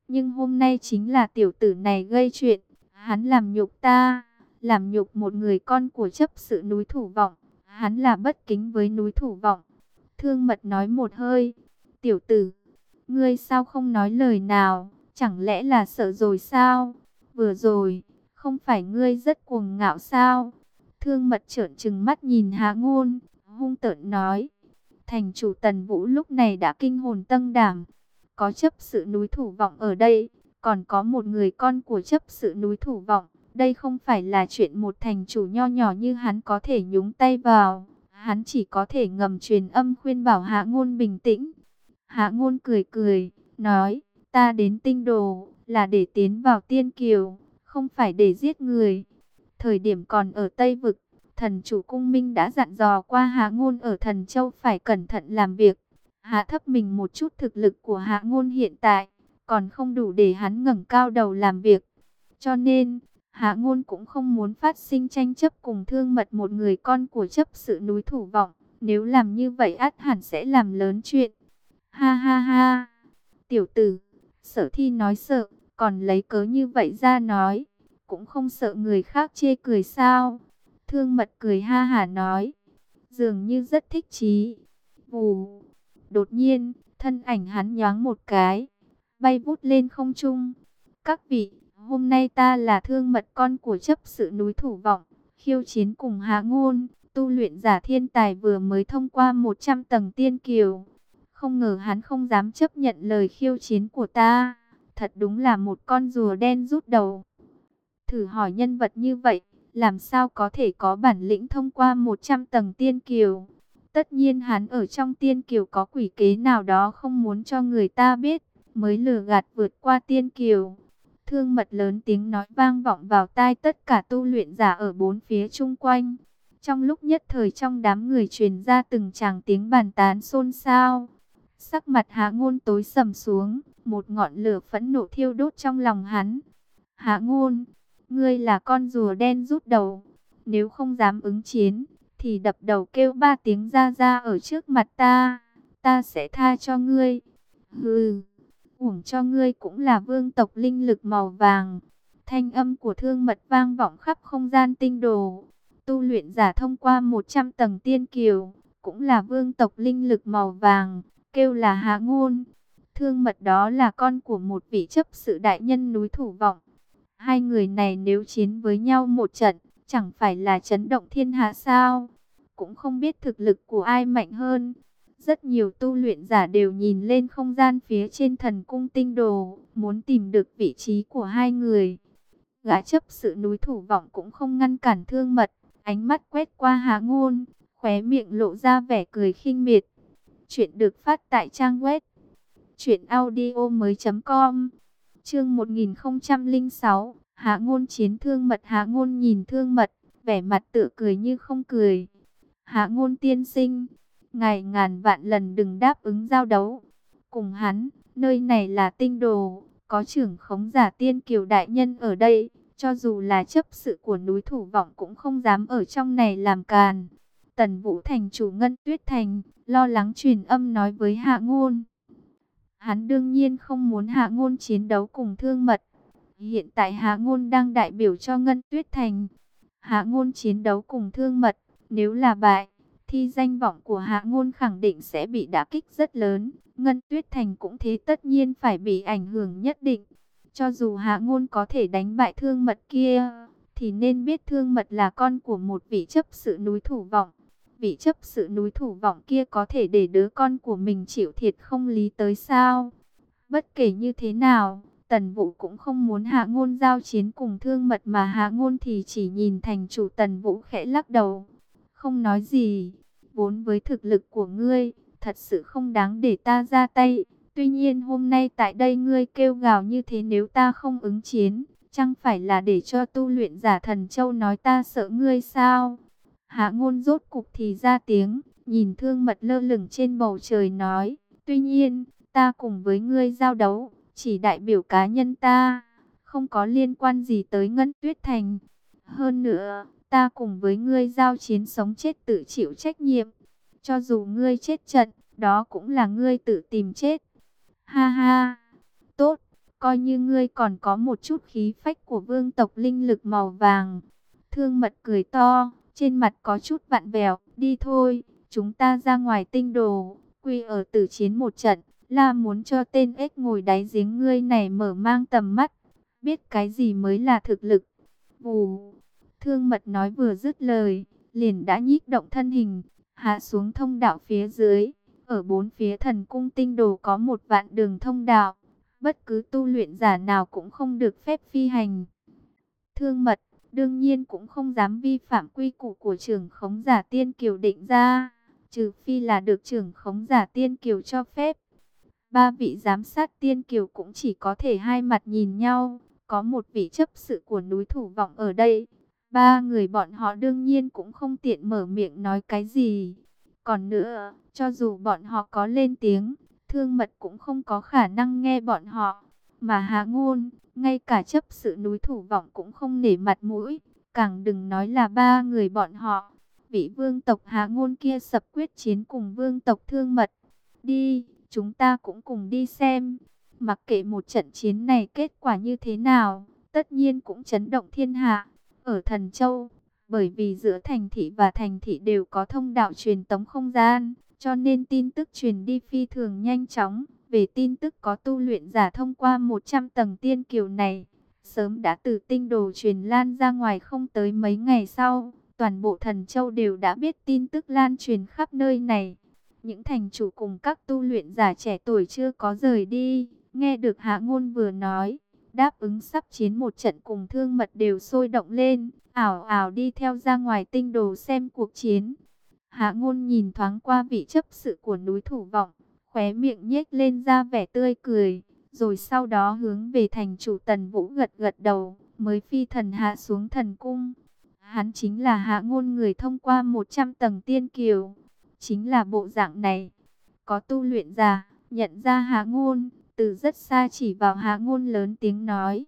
Nhưng hôm nay chính là tiểu tử này gây chuyện. Hắn làm nhục ta, làm nhục một người con của chấp sự núi Thủ Vọng. Hắn là bất kính với núi Thủ Vọng. Thương Mật nói một hơi. Tiểu tử, ngươi sao không nói lời nào? Chẳng lẽ là sợ rồi sao? Vừa rồi, không phải ngươi rất cuồng ngạo sao? Thương Mật trợn trừng mắt nhìn Hạ Ngôn, hung tợn nói. Thành chủ Tần Vũ lúc này đã kinh hồn tâng đảm. Có chấp sự núi Thủ Vọng ở đây, còn có một người con của chấp sự núi Thủ Vọng. Đây không phải là chuyện một thành chủ nho nhỏ như hắn có thể nhúng tay vào. Hắn chỉ có thể ngầm truyền âm khuyên bảo Hạ Ngôn bình tĩnh. Hạ Ngôn cười cười, nói, ta đến Tinh Đồ là để tiến vào Tiên Kiều, không phải để giết người. Thời điểm còn ở Tây Vực, thần chủ Cung Minh đã dặn dò qua Hạ Ngôn ở Thần Châu phải cẩn thận làm việc. Hạ thấp mình một chút, thực lực của Hạ Ngôn hiện tại còn không đủ để hắn ngẩng cao đầu làm việc. Cho nên, Hạ Ngôn cũng không muốn phát sinh tranh chấp cùng Thương Mật, một người con của chấp sự núi Thủ Vọng. Nếu làm như vậy ắt hẳn sẽ làm lớn chuyện. Ha ha ha, tiểu tử, Sở Thi nói sợ, còn lấy cớ như vậy ra nói, cũng không sợ người khác chê cười sao? Thương Mật cười ha hả nói, dường như rất thích chí. Vù, đột nhiên, thân ảnh hắn nhoáng một cái, bay vút lên không trung. Các vị, hôm nay ta là Thương Mật, con của chấp sự núi Thủ Vọng, khiêu chiến cùng Hạ Ngôn, tu luyện giả thiên tài vừa mới thông qua 100 tầng tiên kiều. Không ngờ hắn không dám chấp nhận lời khiêu chiến của ta. Thật đúng là một con rùa đen rút đầu. Thử hỏi nhân vật như vậy, làm sao có thể có bản lĩnh thông qua 100 tầng tiên kiều? Tất nhiên hắn ở trong tiên kiều có quỷ kế nào đó không muốn cho người ta biết, mới lừa gạt vượt qua tiên kiều. Thương Mật lớn tiếng nói vang vọng vào tai tất cả tu luyện giả ở bốn phía chung quanh. Trong lúc nhất thời trong đám người truyền ra từng tràng tiếng bàn tán xôn xao. Sắc mặt Hạ Ngôn tối sầm xuống, một ngọn lửa phẫn nộ thiêu đốt trong lòng hắn. Hạ Ngôn, ngươi là con rùa đen rút đầu, nếu không dám ứng chiến, thì đập đầu kêu 3 tiếng ra ra ở trước mặt ta, ta sẽ tha cho ngươi. Hừ, uổng cho ngươi cũng là vương tộc linh lực màu vàng. Thanh âm của Thương Mật vang vọng khắp không gian Tinh Đồ. Tu luyện giả thông qua 100 tầng tiên kiều, cũng là vương tộc linh lực màu vàng, kêu là Hạ Ngôn. Thương Mật đó là con của một vị chấp sự đại nhân núi Thủ Vọng. Hai người này nếu chiến với nhau một trận, chẳng phải là chấn động thiên hạ sao? Cũng không biết thực lực của ai mạnh hơn. Rất nhiều tu luyện giả đều nhìn lên không gian phía trên thần cung Tinh Đồ, muốn tìm được vị trí của hai người. Gã chấp sự núi Thủ Vọng cũng không ngăn cản Thương Mật, ánh mắt quét qua Hạ Ngôn, khóe miệng lộ ra vẻ cười khinh miệt. Chuyện được phát tại trang web truyệnaudiomoi.com. Chương 1006, Hạ Ngôn chiến Thương Mật. Hạ Ngôn nhìn Thương Mật, vẻ mặt tựa cười như không cười. Hạ Ngôn tiên sinh, ngài ngàn vạn lần đừng đáp ứng giao đấu cùng hắn, nơi này là Tinh Đồ, có trưởng khống giả Tiên Kiều đại nhân ở đây, cho dù là chấp sự của núi Thủ Vọng cũng không dám ở trong này làm càn. Tần Vũ thành chủ Ngân Tuyết Thành lo lắng truyền âm nói với Hạ Ngôn. Hắn đương nhiên không muốn Hạ Ngôn chiến đấu cùng Thương Mật. Hiện tại Hạ Ngôn đang đại biểu cho Ngân Tuyết Thành. Hạ Ngôn chiến đấu cùng Thương Mật, nếu là bại, thì danh vọng của Hạ Ngôn khẳng định sẽ bị đả kích rất lớn. Ngân Tuyết Thành cũng thế, tất nhiên phải bị ảnh hưởng nhất định. Cho dù Hạ Ngôn có thể đánh bại Thương Mật kia, thì nên biết Thương Mật là con của một vị chấp sự núi Thủ Vọng. Vị chấp sự núi Thủ Vọng kia có thể để đứa con của mình chịu thiệt không lý tới sao? Bất kể như thế nào, Tần Vũ cũng không muốn Hạ Ngôn giao chiến cùng Thương Mật, mà Hạ Ngôn thì chỉ nhìn thành chủ Tần Vũ khẽ lắc đầu, không nói gì. Vốn với thực lực của ngươi, thật sự không đáng để ta ra tay. Tuy nhiên hôm nay tại đây ngươi kêu gào như thế, nếu ta không ứng chiến, chẳng phải là để cho tu luyện giả Thần Châu nói ta sợ ngươi sao? Hạ Ngôn rốt cục thì ra tiếng, nhìn Thương Mật lơ lửng trên bầu trời nói, tuy nhiên, ta cùng với ngươi giao đấu, chỉ đại biểu cá nhân ta, không có liên quan gì tới Ngân Tuyết Thành. Hơn nữa, ta cùng với ngươi giao chiến, sống chết tự chịu trách nhiệm. Cho dù ngươi chết trận, đó cũng là ngươi tự tìm chết. Ha ha, tốt, coi như ngươi còn có một chút khí phách của vương tộc linh lực màu vàng. Thương Mật cười to, trên mặt có chút vặn vẹo. Đi thôi, chúng ta ra ngoài tinh đồ, quy ở tử chiến một trận. La muốn cho tên ếch ngồi đáy giếng ngươi này mở mang tầm mắt, biết cái gì mới là thực lực. Vù, Thương Mật nói vừa dứt lời, liền đã nhích động thân hình, hạ xuống thông đạo phía dưới. Ở bốn phía thần cung tinh đồ có 1.000.000 đường thông đạo, bất cứ tu luyện giả nào cũng không được phép phi hành. Thương Mật đương nhiên cũng không dám vi phạm quy củ của trưởng khống giả tiên kiều định ra, trừ phi là được trưởng khống giả tiên kiều cho phép. Ba vị giám sát tiên kiều cũng chỉ có thể hai mặt nhìn nhau, có một vị chấp sự của núi Thủ Vọng ở đây. Ba người bọn họ đương nhiên cũng không tiện mở miệng nói cái gì. Còn nữa, cho dù bọn họ có lên tiếng, Thương Mật cũng không có khả năng nghe bọn họ. Mà Hạ Ngôn, ngay cả chấp sự núi Thủ Vọng cũng không nể mặt mũi, càng đừng nói là ba người bọn họ. Vị vương tộc Hạ Ngôn kia sập quyết chiến cùng vương tộc Thương Mật. Đi, chúng ta cũng cùng đi xem. Mặc kệ một trận chiến này kết quả như thế nào, tất nhiên cũng chấn động thiên hạ. Ở Thần Châu, bởi vì giữa thành thị và thành thị đều có thông đạo truyền tống không gian, cho nên tin tức truyền đi phi thường nhanh chóng. Về tin tức có tu luyện giả thông qua 100 tầng tiên kiều này, sớm đã từ tinh đồ truyền lan ra ngoài. Không tới mấy ngày sau, toàn bộ Thần Châu đều đã biết tin tức lan truyền khắp nơi này. Những thành chủ cùng các tu luyện giả trẻ tuổi chưa có rời đi, nghe được Hạ Ngôn vừa nói, đáp ứng sắp chiến một trận cùng Thương Mật đều sôi động lên, ảo ảo đi theo ra ngoài tinh đồ xem cuộc chiến. Hạ Ngôn nhìn thoáng qua vị chấp sự của núi Thủ Vọng, khóe miệng nhếch lên ra vẻ tươi cười, rồi sau đó hướng về thành chủ Tần Vũ gật gật đầu, mới phi thần hạ xuống thần cung. Hắn chính là Hạ Ngôn, người thông qua 100 tầng tiên kiều. Chính là bộ dạng này. Có tu luyện giả nhận ra Hạ Ngôn, từ rất xa chỉ vào Hạ Ngôn lớn tiếng nói.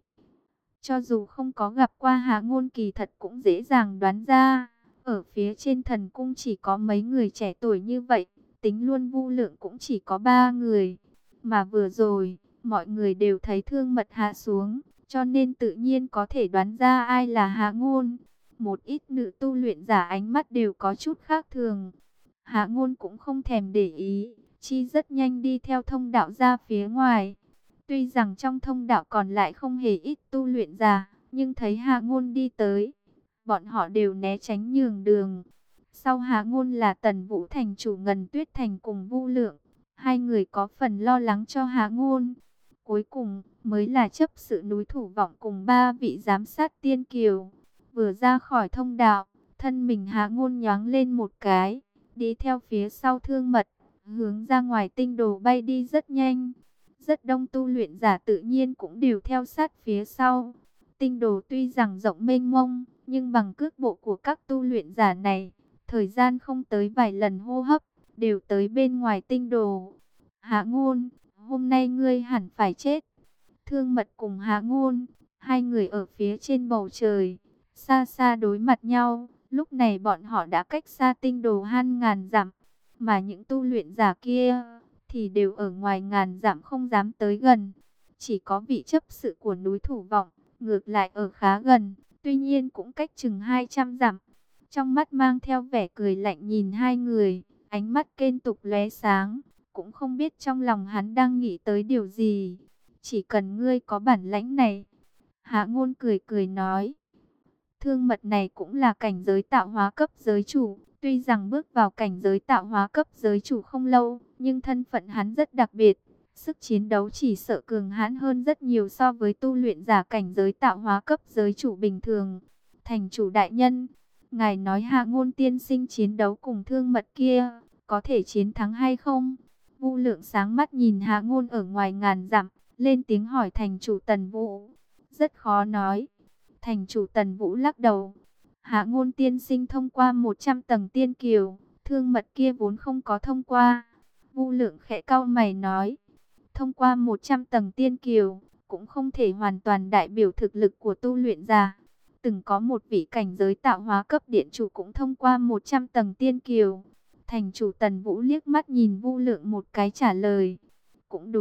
Cho dù không có gặp qua Hạ Ngôn, kỳ thật cũng dễ dàng đoán ra. Ở phía trên thần cung chỉ có mấy người trẻ tuổi như vậy, tính luôn Vu Lượng cũng chỉ có 3 người. Mà vừa rồi, mọi người đều thấy Thương Mật hạ xuống, cho nên tự nhiên có thể đoán ra ai là Hạ Ngôn. Một ít nữ tu luyện giả ánh mắt đều có chút khác thường. Hạ Ngôn cũng không thèm để ý, chi rất nhanh đi theo thông đạo ra phía ngoài. Tuy rằng trong thông đạo còn lại không hề ít tu luyện giả, nhưng thấy Hạ Ngôn đi tới, bọn họ đều né tránh nhường đường. Sau Hạ Ngôn là Tần Vũ thành chủ Ngân Tuyết Thành cùng Vu Lượng, hai người có phần lo lắng cho Hạ Ngôn. Cuối cùng mới là chấp sự núi Thủ Vọng cùng ba vị giám sát tiên kiều. Vừa ra khỏi thông đạo, thân mình Hạ Ngôn nhoáng lên một cái, đi theo phía sau Thương Mật, hướng ra ngoài tinh đồ bay đi rất nhanh. Rất đông tu luyện giả tự nhiên cũng đều theo sát phía sau. Tinh đồ tuy rằng rộng mênh mông, nhưng bằng cước bộ của các tu luyện giả này, thời gian không tới vài lần hô hấp, đều tới bên ngoài tinh đồ. Hạ Ngôn, hôm nay ngươi hẳn phải chết. Thương Mật cùng Hạ Ngôn, hai người ở phía trên bầu trời, xa xa đối mặt nhau. Lúc này bọn họ đã cách xa tinh đồ ngàn dặm, mà những tu luyện giả kia thì đều ở ngoài ngàn dặm không dám tới gần. Chỉ có vị chấp sự của núi Thủ Vọng, ngược lại ở khá gần, tuy nhiên cũng cách chừng 200 dặm. Trong mắt mang theo vẻ cười lạnh nhìn hai người, ánh mắt kên tục lóe sáng, cũng không biết trong lòng hắn đang nghĩ tới điều gì. Chỉ cần ngươi có bản lãnh này. Hạ Ngôn cười cười nói. Thương Mật này cũng là cảnh giới tạo hóa cấp giới chủ. Tuy rằng bước vào cảnh giới tạo hóa cấp giới chủ không lâu, nhưng thân phận hắn rất đặc biệt. Sức chiến đấu chỉ sợ cường hãn hơn rất nhiều so với tu luyện giả cảnh giới tạo hóa cấp giới chủ bình thường. Thành chủ đại nhân, ngài nói Hạ Ngôn tiên sinh chiến đấu cùng Thương Mật kia, có thể chiến thắng hay không? Vu Lượng sáng mắt nhìn Hạ Ngôn ở ngoài ngàn dặm, lên tiếng hỏi thành chủ Tần Vũ. Rất khó nói. Thành chủ Tần Vũ lắc đầu. Hạ Ngôn tiên sinh thông qua 100 tầng tiên kiều, Thương Mật kia vốn không có thông qua. Vu Lượng khẽ cau mày nói, thông qua 100 tầng tiên kiều, cũng không thể hoàn toàn đại biểu thực lực của tu luyện giả. Từng có một vị cảnh giới tạo hóa cấp điện chủ cũng thông qua 100 tầng tiên kiều. Thành chủ Tần Vũ liếc mắt nhìn Vu Lượng một cái trả lời. Cũng đúng,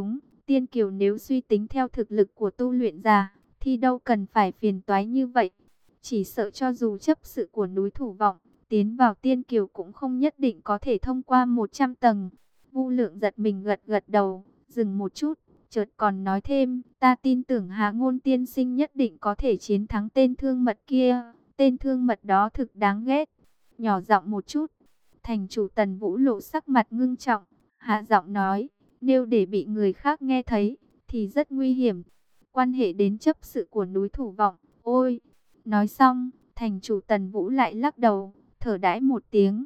tiên kiều nếu suy tính theo thực lực của tu luyện giả, thì đâu cần phải phiền toái như vậy. Chỉ sợ cho dù chấp sự của núi Thủ Vọng, tiến vào tiên kiều cũng không nhất định có thể thông qua 100 tầng. Vu Lượng giật mình gật gật đầu, dừng một chút, chợt còn nói thêm, ta tin tưởng Hạ Ngôn tiên sinh nhất định có thể chiến thắng tên thương mật kia. Tên thương mật đó thực đáng ghét. Nhỏ giọng một chút, thành chủ Tần Vũ lộ sắc mặt ngưng trọng, hạ giọng nói, nếu để bị người khác nghe thấy, thì rất nguy hiểm. Quan hệ đến chấp sự của núi Thủ Vọng, ôi. Nói xong, thành chủ Tần Vũ lại lắc đầu, thở đãi một tiếng.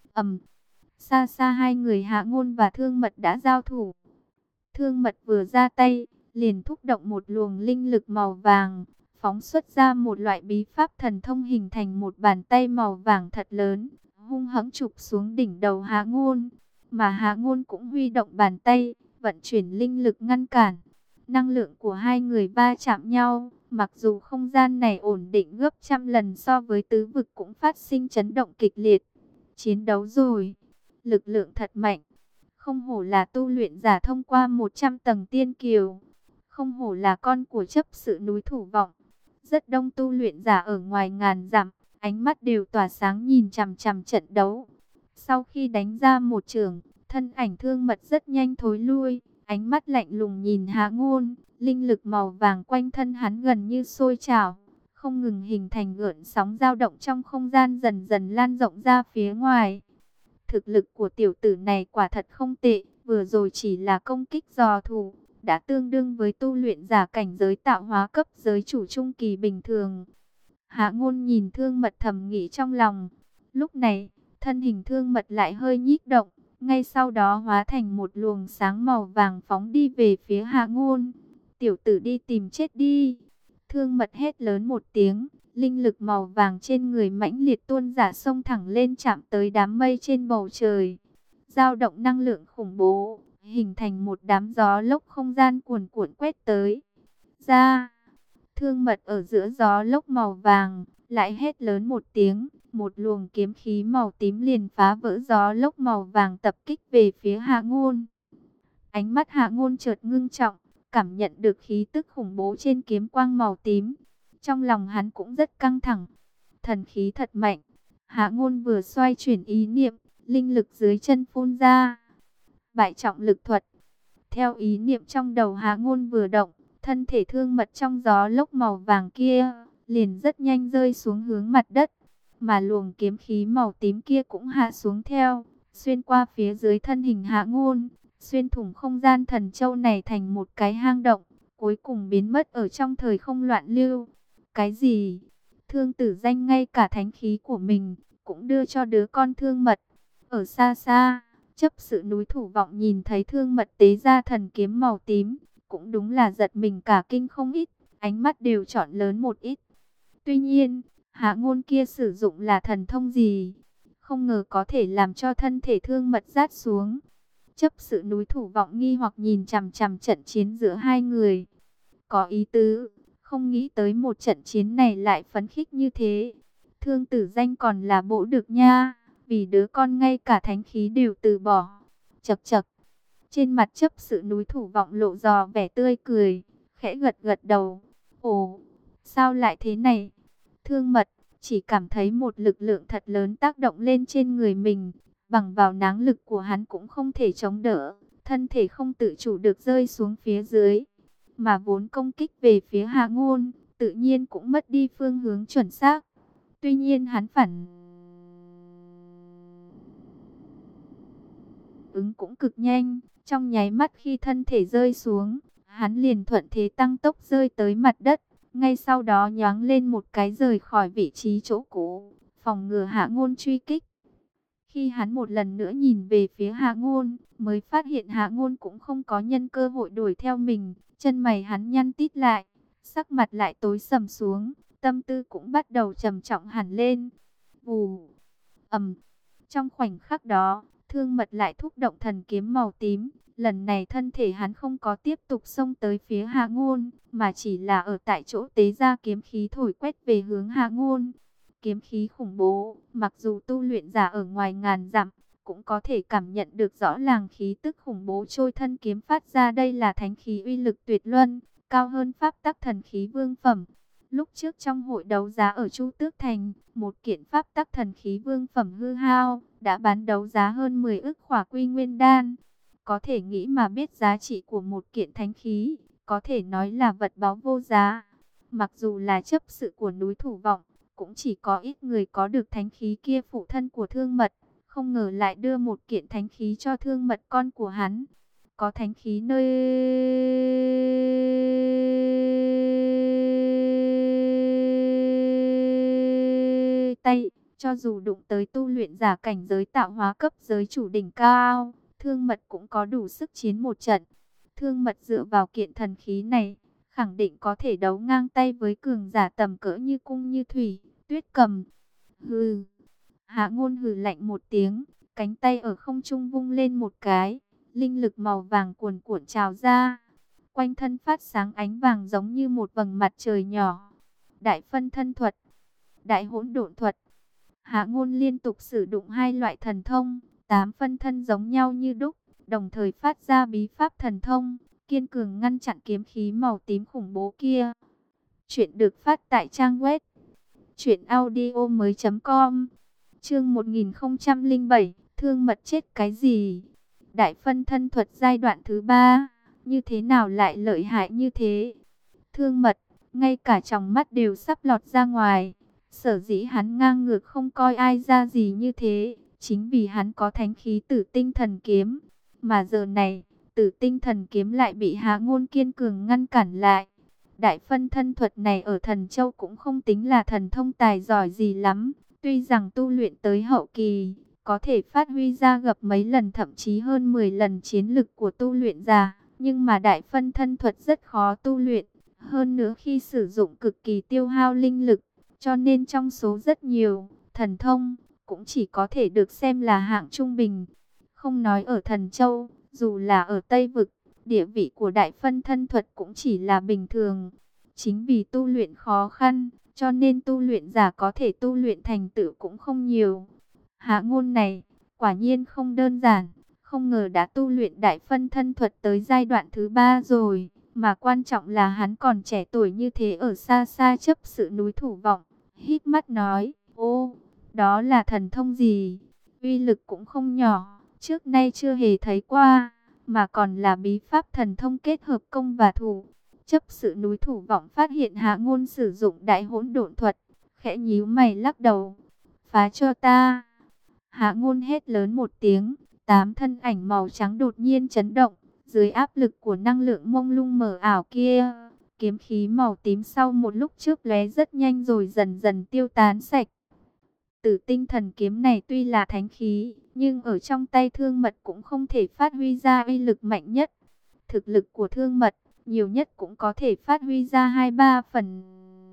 Xa xa hai người Hạ Ngôn và Thương Mật đã giao thủ. Thương Mật vừa ra tay, liền thúc động một luồng linh lực màu vàng, phóng xuất ra một loại bí pháp thần thông hình thành một bàn tay màu vàng thật lớn, hung hãng chụp xuống đỉnh đầu Hạ Ngôn. Mà Hạ Ngôn cũng huy động bàn tay, vận chuyển linh lực ngăn cản. Năng lượng của hai người va chạm nhau, mặc dù không gian này ổn định gấp trăm lần so với tứ vực cũng phát sinh chấn động kịch liệt. Chiến đấu rồi, lực lượng thật mạnh. Không hổ là tu luyện giả thông qua 100 tầng tiên kiều. Không hổ là con của chấp sự núi Thủ Vọng. Rất đông tu luyện giả ở ngoài ngàn dặm, ánh mắt đều tỏa sáng nhìn chằm chằm trận đấu. Sau khi đánh ra một trường, thân ảnh Thương Mật rất nhanh thối lui, ánh mắt lạnh lùng nhìn Hạ Ngôn, linh lực màu vàng quanh thân hắn gần như sôi trào, không ngừng hình thành gợn sóng dao động trong không gian dần dần lan rộng ra phía ngoài. Thực lực của tiểu tử này quả thật không tệ, vừa rồi chỉ là công kích dò thủ, đã tương đương với tu luyện giả cảnh giới tạo hóa cấp giới chủ trung kỳ bình thường. Hạ Ngôn nhìn Thương Mật thầm nghĩ trong lòng. Lúc này, thân hình Thương Mật lại hơi nhích động, ngay sau đó hóa thành một luồng sáng màu vàng phóng đi về phía Hạ Ngôn. Tiểu tử đi tìm chết đi. Thương Mật hét lớn một tiếng, linh lực màu vàng trên người mãnh liệt tuôn ra xông thẳng lên chạm tới đám mây trên bầu trời. Dao động năng lượng khủng bố, hình thành một đám gió lốc không gian cuồn cuộn quét tới. Ra, Thương Mật ở giữa gió lốc màu vàng, lại hét lớn một tiếng, một luồng kiếm khí màu tím liền phá vỡ gió lốc màu vàng tập kích về phía Hạ Ngôn. Ánh mắt Hạ Ngôn chợt ngưng trọng, cảm nhận được khí tức khủng bố trên kiếm quang màu tím. Trong lòng hắn cũng rất căng thẳng. Thần khí thật mạnh. Hạ Ngôn vừa xoay chuyển ý niệm, linh lực dưới chân phun ra. Bại trọng lực thuật. Theo ý niệm trong đầu Hạ Ngôn vừa động, thân thể Thương Mật trong gió lốc màu vàng kia liền rất nhanh rơi xuống hướng mặt đất, mà luồng kiếm khí màu tím kia cũng hạ xuống theo, xuyên qua phía dưới thân hình Hạ Ngôn, xuyên thủng không gian thần châu này thành một cái hang động, cuối cùng biến mất ở trong thời không loạn lưu. Cái gì? Thương Tử Danh ngay cả thánh khí của mình cũng đưa cho đứa con Thương Mật. Ở xa xa, chấp sự núi Thủ Vọng nhìn thấy Thương Mật tế ra thần kiếm màu tím, cũng đúng là giật mình cả kinh không ít, ánh mắt đều trọn lớn một ít. Tuy nhiên, Hạ Ngôn kia sử dụng là thần thông gì? Không ngờ có thể làm cho thân thể Thương Mật rát xuống. Chấp sự núi Thủ Vọng nghi hoặc nhìn chằm chằm trận chiến giữa hai người. Có ý tứ, không nghĩ tới một trận chiến này lại phấn khích như thế. Thương Tử Danh còn là bộ được nha, vì đứa con ngay cả thánh khí đều từ bỏ. Chậc chậc. Trên mặt chấp sự núi Thủ Vọng lộ rõ vẻ tươi cười, khẽ gật gật đầu. Ồ, sao lại thế này? Thương Mật chỉ cảm thấy một lực lượng thật lớn tác động lên trên người mình, bằng vào náng lực của hắn cũng không thể chống đỡ, thân thể không tự chủ được rơi xuống phía dưới, mà vốn công kích về phía Hạ Ngôn, tự nhiên cũng mất đi phương hướng chuẩn xác. Tuy nhiên hắn phản ứng cũng cực nhanh, trong nháy mắt khi thân thể rơi xuống, hắn liền thuận thế tăng tốc rơi tới mặt đất, ngay sau đó nhoáng lên một cái rời khỏi vị trí chỗ cũ, phòng ngừa Hạ Ngôn truy kích. Khi hắn một lần nữa nhìn về phía Hạ Ngôn, mới phát hiện Hạ Ngôn cũng không có nhân cơ hội đuổi theo mình, chân mày hắn nhăn tít lại, sắc mặt lại tối sầm xuống, tâm tư cũng bắt đầu trầm trọng hẳn lên. Vù, trong khoảnh khắc đó, Thương Mật lại thúc động thần kiếm màu tím. Lần này thân thể hắn không có tiếp tục xông tới phía Hạ Ngôn, mà chỉ là ở tại chỗ tế ra kiếm khí thổi quét về hướng Hạ Ngôn. Kiếm khí khủng bố, mặc dù tu luyện giả ở ngoài ngàn dặm, cũng có thể cảm nhận được rõ ràng khí tức khủng bố trôi thân kiếm phát ra. Đây là thánh khí uy lực tuyệt luân, cao hơn pháp tắc thần khí vương phẩm. Lúc trước trong hội đấu giá ở Chu Tước Thành, một kiện pháp tắc thần khí vương phẩm hư hao đã bán đấu giá hơn 10 ức khỏa quy nguyên đan. Có thể nghĩ mà biết giá trị của một kiện thánh khí, có thể nói là vật báu vô giá. Mặc dù là chấp sự của núi Thủ Vọng, cũng chỉ có ít người có được thánh khí kia. Phụ thân của Thương Mật, không ngờ lại đưa một kiện thánh khí cho Thương Mật con của hắn. Có thánh khí nơi tay, cho dù đụng tới tu luyện giả cảnh giới tạo hóa cấp giới chủ đỉnh cao, Thương Mật cũng có đủ sức chiến một trận. Thương Mật dựa vào kiện thần khí này, khẳng định có thể đấu ngang tay với cường giả tầm cỡ như Cung Như Thủy, Tuyết Cầm. Hừ. Hạ Ngôn hừ lạnh một tiếng, cánh tay ở không trung vung lên một cái, linh lực màu vàng cuồn cuộn trào ra, quanh thân phát sáng ánh vàng giống như một vầng mặt trời nhỏ. Đại phân thân thuật, đại hỗn độn thuật. Hạ Ngôn liên tục sử dụng hai loại thần thông, 8 phân thân giống nhau như đúc, đồng thời phát ra bí pháp thần thông, kiên cường ngăn chặn kiếm khí màu tím khủng bố kia. Chuyện được phát tại trang web truyệnaudiomoi.com. Chương 1007, Thương Mật chết cái gì? Đại phân thân thuật giai đoạn thứ 3, như thế nào lại lợi hại như thế? Thương Mật, ngay cả tròng mắt đều sắp lọt ra ngoài. Sở dĩ hắn ngang ngược không coi ai ra gì như thế, chính vì hắn có thánh khí Tử Tinh Thần Kiếm. Mà giờ này, Tử Tinh Thần Kiếm lại bị Hạ Ngôn kiên cường ngăn cản lại. Đại phân thân thuật này ở Thần Châu cũng không tính là thần thông tài giỏi gì lắm. Tuy rằng tu luyện tới hậu kỳ, có thể phát huy ra gấp mấy lần thậm chí hơn 10 lần chiến lực của tu luyện giả. Nhưng mà đại phân thân thuật rất khó tu luyện. Hơn nữa khi sử dụng cực kỳ tiêu hao linh lực. Cho nên trong số rất nhiều thần thông, cũng chỉ có thể được xem là hạng trung bình. Không nói ở Thần Châu, dù là ở Tây Vực, địa vị của đại phân thân thuật cũng chỉ là bình thường. Chính vì tu luyện khó khăn, cho nên tu luyện giả có thể tu luyện thành tựu cũng không nhiều. Hạ Ngôn này, quả nhiên không đơn giản, không ngờ đã tu luyện đại phân thân thuật tới giai đoạn thứ 3 rồi. Mà quan trọng là hắn còn trẻ tuổi như thế. Ở xa xa chấp sự núi Thủ Vọng, hít mắt nói, ô, đó là thần thông gì? Uy lực cũng không nhỏ, trước nay chưa hề thấy qua, mà còn là bí pháp thần thông kết hợp công và thủ. Chấp sự núi Thủ Vọng phát hiện Hạ Ngôn sử dụng đại hỗn độn thuật, khẽ nhíu mày lắc đầu, phá cho ta. Hạ Ngôn hét lớn một tiếng, 8 thân ảnh màu trắng đột nhiên chấn động, dưới áp lực của năng lượng mông lung mờ ảo kia. Kiếm khí màu tím sau một lúc chớp lóe rất nhanh rồi dần dần tiêu tán sạch. Tử Tinh Thần Kiếm này tuy là thánh khí, nhưng ở trong tay Thương Mật cũng không thể phát huy ra uy lực mạnh nhất. Thực lực của Thương Mật, nhiều nhất cũng có thể phát huy ra 2-3 phần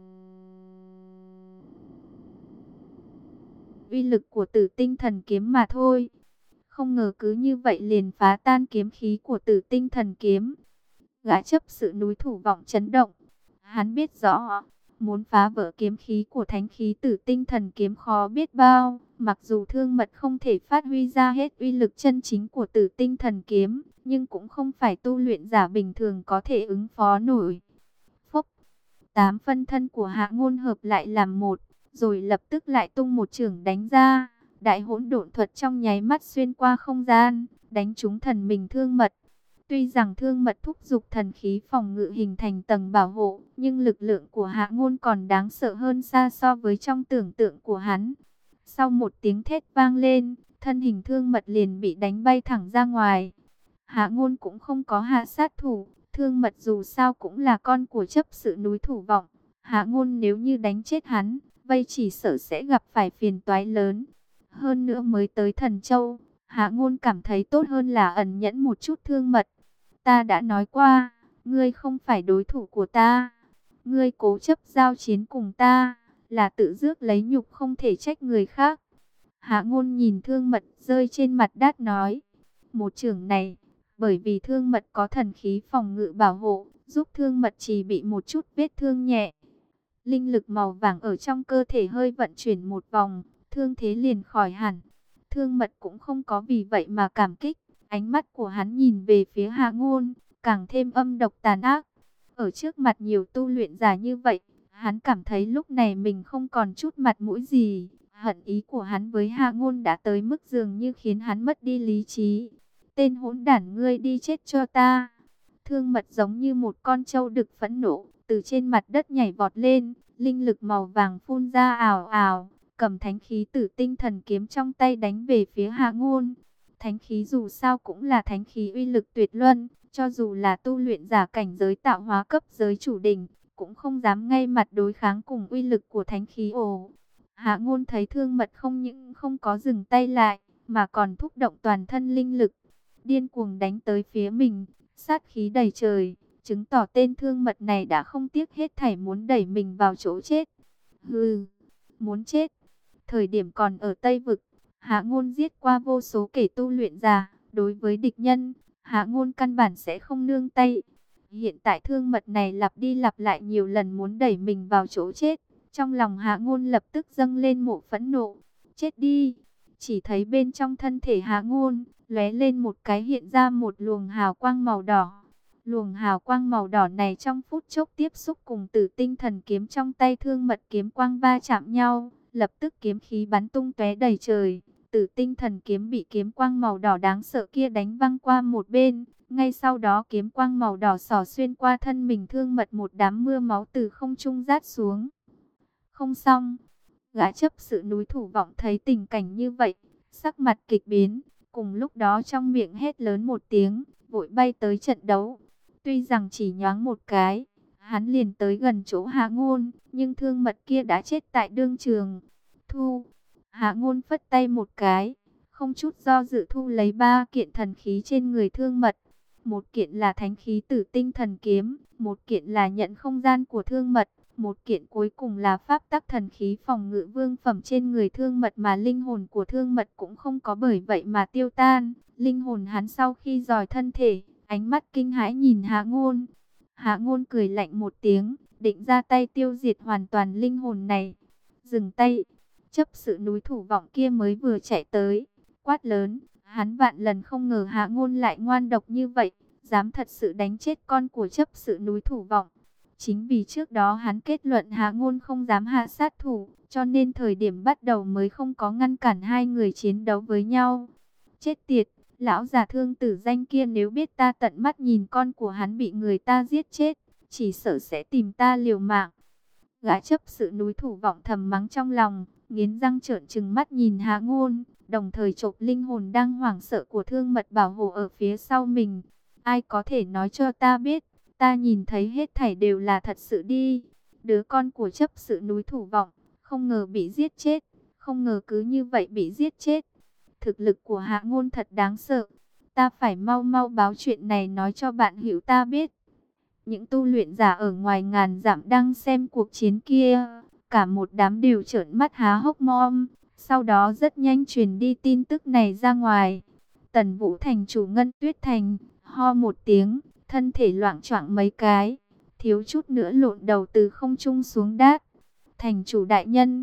uy lực của Tử Tinh Thần Kiếm mà thôi. Không ngờ cứ như vậy liền phá tan kiếm khí của Tử Tinh Thần Kiếm. Gã chấp sự núi Thủ Vọng chấn động. Hắn biết rõ, muốn phá vỡ kiếm khí của thánh khí Tử Tinh Thần Kiếm khó biết bao. Mặc dù Thương Mật không thể phát huy ra hết uy lực chân chính của Tử Tinh Thần Kiếm, nhưng cũng không phải tu luyện giả bình thường có thể ứng phó nổi. Phốc, 8 phân thân của Hạ Ngôn hợp lại làm một, rồi lập tức lại tung một chưởng đánh ra. Đại hỗn độn thuật trong nháy mắt xuyên qua không gian, đánh trúng thần mình Thương Mật. Tuy rằng Thương Mật thúc giục thần khí phòng ngự hình thành tầng bảo hộ, nhưng lực lượng của Hạ Ngôn còn đáng sợ hơn xa so với trong tưởng tượng của hắn. Sau một tiếng thét vang lên, thân hình Thương Mật liền bị đánh bay thẳng ra ngoài. Hạ Ngôn cũng không có hạ sát thủ, Thương Mật dù sao cũng là con của chấp sự núi Thủ Vọng. Hạ Ngôn nếu như đánh chết hắn, vậy chỉ sợ sẽ gặp phải phiền toái lớn. Hơn nữa mới tới Thần Châu, Hạ Ngôn cảm thấy tốt hơn là ẩn nhẫn một chút. Thương Mật, ta đã nói qua, ngươi không phải đối thủ của ta. Ngươi cố chấp giao chiến cùng ta, là tự rước lấy nhục, không thể trách người khác. Hạ Ngôn nhìn Thương Mật rơi trên mặt đất nói, một chưởng này, bởi vì Thương Mật có thần khí phòng ngự bảo hộ, giúp Thương Mật chỉ bị một chút vết thương nhẹ. Linh lực màu vàng ở trong cơ thể hơi vận chuyển một vòng, thương thế liền khỏi hẳn. Thương Mật cũng không có vì vậy mà cảm kích, ánh mắt của hắn nhìn về phía Hạ Ngôn, càng thêm âm độc tàn ác. Ở trước mặt nhiều tu luyện giả như vậy, hắn cảm thấy lúc này mình không còn chút mặt mũi gì. Hận ý của hắn với Hạ Ngôn đã tới mức dường như khiến hắn mất đi lý trí. Tên hỗn đản, ngươi đi chết cho ta! Thương Mật giống như một con trâu đực phẫn nộ, từ trên mặt đất nhảy vọt lên, linh lực màu vàng phun ra ào ào, cầm thánh khí Tử Tinh Thần Kiếm trong tay đánh về phía Hạ Ngôn. Thánh khí dù sao cũng là thánh khí uy lực tuyệt luân, cho dù là tu luyện giả cảnh giới tạo hóa cấp giới chủ đỉnh, cũng không dám ngay mặt đối kháng cùng uy lực của thánh khí. Ồ, Hạ Ngôn thấy Thương Mật không những không có dừng tay lại, mà còn thúc động toàn thân linh lực, điên cuồng đánh tới phía mình, sát khí đầy trời, chứng tỏ tên Thương Mật này đã không tiếc hết thảy muốn đẩy mình vào chỗ chết. Hừ, muốn chết. Thời điểm còn ở Tây Vực, Hạ Ngôn giết qua vô số kẻ tu luyện giả, đối với địch nhân, Hạ Ngôn căn bản sẽ không nương tay. Hiện tại Thương Mật này lặp đi lặp lại nhiều lần muốn đẩy mình vào chỗ chết, trong lòng Hạ Ngôn lập tức dâng lên một phẫn nộ. Chết đi! Chỉ thấy bên trong thân thể Hạ Ngôn lóe lên một cái, hiện ra một luồng hào quang màu đỏ. Luồng hào quang màu đỏ này trong phút chốc tiếp xúc cùng Tử Tinh Thần Kiếm trong tay Thương Mật, kiếm quang va chạm nhau, lập tức kiếm khí bắn tung tóe đầy trời. Tử Tinh Thần Kiếm bị kiếm quang màu đỏ đáng sợ kia đánh văng qua một bên, ngay sau đó kiếm quang màu đỏ xỏ xuyên qua thân mình Thương Mật, một đám mưa máu từ không trung rát xuống. Không xong, gã chấp sự núi Thủ Vọng thấy tình cảnh như vậy, sắc mặt kịch biến, cùng lúc đó trong miệng hét lớn một tiếng, vội bay tới trận đấu. Tuy rằng chỉ nhoáng một cái, hắn liền tới gần chỗ Hạ Ngôn, nhưng Thương Mật kia đã chết tại đương trường. Thu, Hạ Ngôn phất tay một cái, không chút do dự thu lấy 3 kiện thần khí trên người Thương Mật. Một kiện là thánh khí Tử Tinh Thần Kiếm, một kiện là nhận không gian của Thương Mật, một kiện cuối cùng là pháp tắc thần khí phòng ngự vương phẩm trên người Thương Mật, mà linh hồn của Thương Mật cũng không có bởi vậy mà tiêu tan. Linh hồn hắn sau khi dòi thân thể, ánh mắt kinh hãi nhìn Hạ Ngôn. Hạ Ngôn cười lạnh một tiếng, định ra tay tiêu diệt hoàn toàn linh hồn này. Dừng tay! Chấp sự núi Thủ Vọng kia mới vừa chạy tới, quát lớn. Hắn vạn lần không ngờ Hạ Ngôn lại ngoan độc như vậy, dám thật sự đánh chết con của chấp sự núi Thủ Vọng. Chính vì trước đó hắn kết luận Hạ Ngôn không dám hạ sát thủ, cho nên thời điểm bắt đầu mới không có ngăn cản hai người chiến đấu với nhau. Chết tiệt, lão già Thương Tử danh kia nếu biết ta tận mắt nhìn con của hắn bị người ta giết chết, chỉ sợ sẽ tìm ta liều mạng. Gã chấp sự núi Thủ Vọng thầm mắng trong lòng, nghiến răng trợn trừng mắt nhìn Hạ Ngôn, đồng thời chộp linh hồn đang hoảng sợ của Thương Mật bảo hộ ở phía sau mình. Ai có thể nói cho ta biết, ta nhìn thấy hết thảy đều là thật sự đi. Đứa con của chấp sự núi Thủ Vọng, không ngờ bị giết chết, không ngờ cứ như vậy bị giết chết. Thực lực của Hạ Ngôn thật đáng sợ. Ta phải mau mau báo chuyện này nói cho bạn hữu ta biết. Những tu luyện giả ở ngoài ngàn dặm đang xem cuộc chiến kia, cả một đám đều trợn mắt há hốc mồm. Sau đó rất nhanh truyền đi tin tức này ra ngoài. Tần Vũ thành chủ Ngân Tuyết Thành ho một tiếng, thân thể loạng choạng mấy cái, thiếu chút nữa lộn đầu từ không trung xuống đát. Thành chủ đại nhân,